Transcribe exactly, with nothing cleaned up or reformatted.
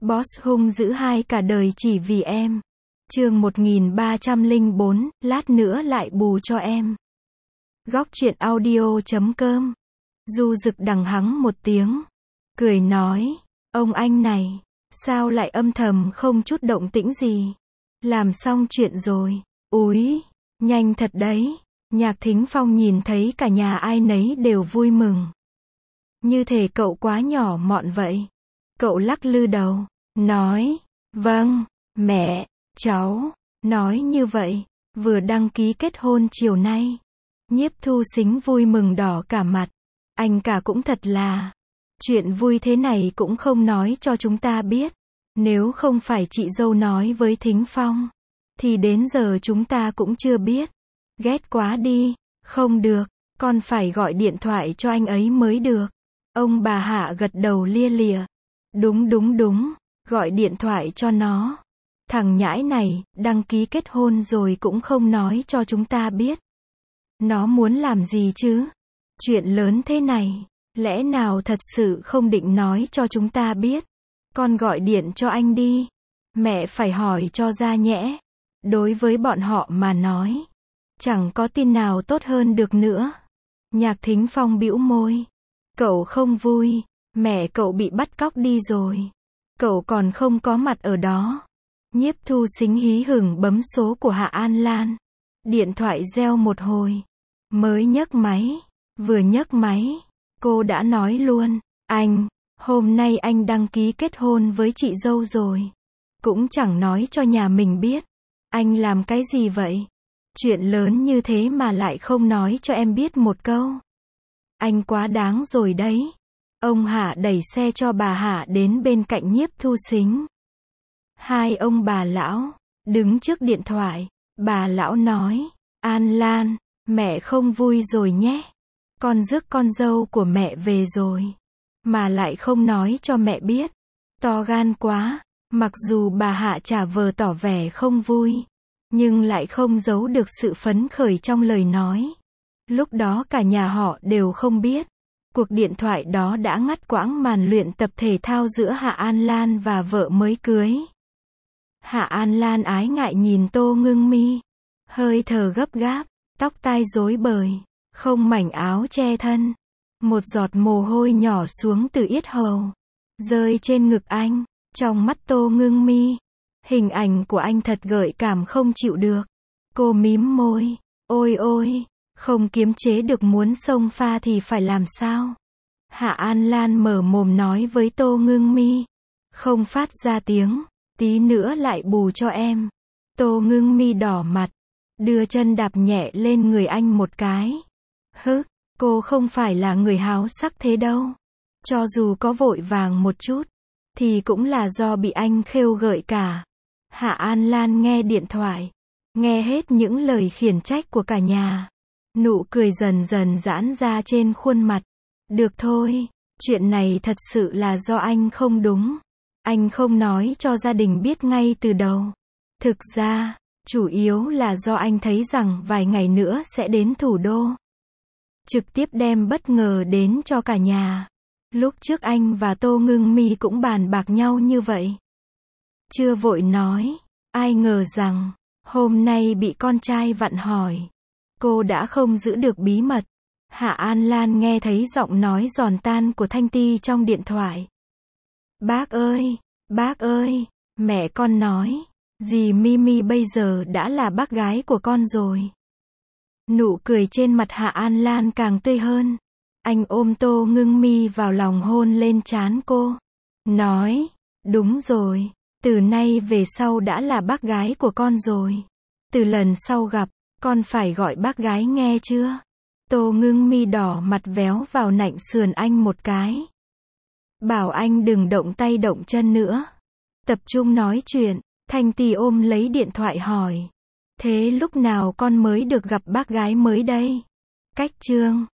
Boss hung dữ hai cả đời chỉ vì em. Chương một nghìn ba trăm lẻ bốn, lát nữa lại bù cho em. Góc truyện audio chấm com. Du Dực đằng hắng một tiếng, cười nói, ông anh này, sao lại âm thầm không chút động tĩnh gì? Làm xong chuyện rồi. Úi, nhanh thật đấy. Nhạc Thính Phong nhìn thấy cả nhà ai nấy đều vui mừng. Như thể cậu quá nhỏ mọn vậy. Cậu lắc lư đầu, nói, vâng, mẹ, cháu, nói như vậy, vừa đăng ký kết hôn chiều nay. Nhiếp Thu Sính vui mừng đỏ cả mặt. Anh cả cũng thật là, chuyện vui thế này cũng không nói cho chúng ta biết. Nếu không phải chị dâu nói với Thính Phong, thì đến giờ chúng ta cũng chưa biết. Ghét quá đi, không được, con phải gọi điện thoại cho anh ấy mới được. Ông bà Hạ gật đầu lia lịa. Đúng đúng đúng, gọi điện thoại cho nó. Thằng nhãi này, đăng ký kết hôn rồi cũng không nói cho chúng ta biết. Nó muốn làm gì chứ? Chuyện lớn thế này, lẽ nào thật sự không định nói cho chúng ta biết? Con gọi điện cho anh đi. Mẹ phải hỏi cho ra nhẽ. Đối với bọn họ mà nói, chẳng có tin nào tốt hơn được nữa. Nhạc Thính Phong bĩu môi. Cậu không vui, mẹ cậu bị bắt cóc đi rồi. Cậu còn không có mặt ở đó. Nhiếp Thu Sính hí hửng bấm số của Hạ An Lan. Điện thoại reo một hồi, mới nhấc máy. Vừa nhấc máy, cô đã nói luôn, anh, hôm nay anh đăng ký kết hôn với chị dâu rồi. Cũng chẳng nói cho nhà mình biết. Anh làm cái gì vậy? Chuyện lớn như thế mà lại không nói cho em biết một câu. Anh quá đáng rồi đấy. Ông Hạ đẩy xe cho bà Hạ đến bên cạnh Nhiếp Thu Sính. Hai ông bà lão đứng trước điện thoại. Bà lão nói, An Lan, mẹ không vui rồi nhé. Con rước con dâu của mẹ về rồi, mà lại không nói cho mẹ biết. To gan quá. Mặc dù bà Hạ trả vờ tỏ vẻ không vui, nhưng lại không giấu được sự phấn khởi trong lời nói. Lúc đó cả nhà họ đều không biết. Cuộc điện thoại đó đã ngắt quãng màn luyện tập thể thao giữa Hạ An Lan và vợ mới cưới. Hạ An Lan ái ngại nhìn Tô Ngưng Mi. Hơi thở gấp gáp, tóc tai rối bời, không mảnh áo che thân. Một giọt mồ hôi nhỏ xuống từ yết hầu, rơi trên ngực anh. Trong mắt Tô Ngưng Mi, hình ảnh của anh thật gợi cảm không chịu được. Cô mím môi, ôi ôi, không kiềm chế được muốn xông pha thì phải làm sao? Hạ An Lan mở mồm nói với Tô Ngưng Mi, không phát ra tiếng, tí nữa lại bù cho em. Tô Ngưng Mi đỏ mặt, đưa chân đạp nhẹ lên người anh một cái. Hứ, cô không phải là người háo sắc thế đâu. Cho dù có vội vàng một chút, thì cũng là do bị anh khêu gợi cả. Hạ An Lan nghe điện thoại, nghe hết những lời khiển trách của cả nhà. Nụ cười dần dần giãn ra trên khuôn mặt. Được thôi, chuyện này thật sự là do anh không đúng. Anh không nói cho gia đình biết ngay từ đầu. Thực ra, chủ yếu là do anh thấy rằng vài ngày nữa sẽ đến thủ đô. Trực tiếp đem bất ngờ đến cho cả nhà. Lúc trước anh và Tô Ngưng Mi cũng bàn bạc nhau như vậy. Chưa vội nói, ai ngờ rằng, hôm nay bị con trai vặn hỏi. Cô đã không giữ được bí mật. Hạ An Lan nghe thấy giọng nói giòn tan của Thanh Ti trong điện thoại. Bác ơi, bác ơi, mẹ con nói, dì Mimi bây giờ đã là bác gái của con rồi. Nụ cười trên mặt Hạ An Lan càng tươi hơn. Anh ôm Tô Ngưng Mi vào lòng hôn lên trán cô. Nói, đúng rồi, từ nay về sau đã là bác gái của con rồi. Từ lần sau gặp, con phải gọi bác gái nghe chưa? Tô Ngưng Mi đỏ mặt véo vào nạnh sườn anh một cái. Bảo anh đừng động tay động chân nữa. Tập trung nói chuyện. Thanh Ti ôm lấy điện thoại hỏi. Thế lúc nào con mới được gặp bác gái mới đây? Cách chương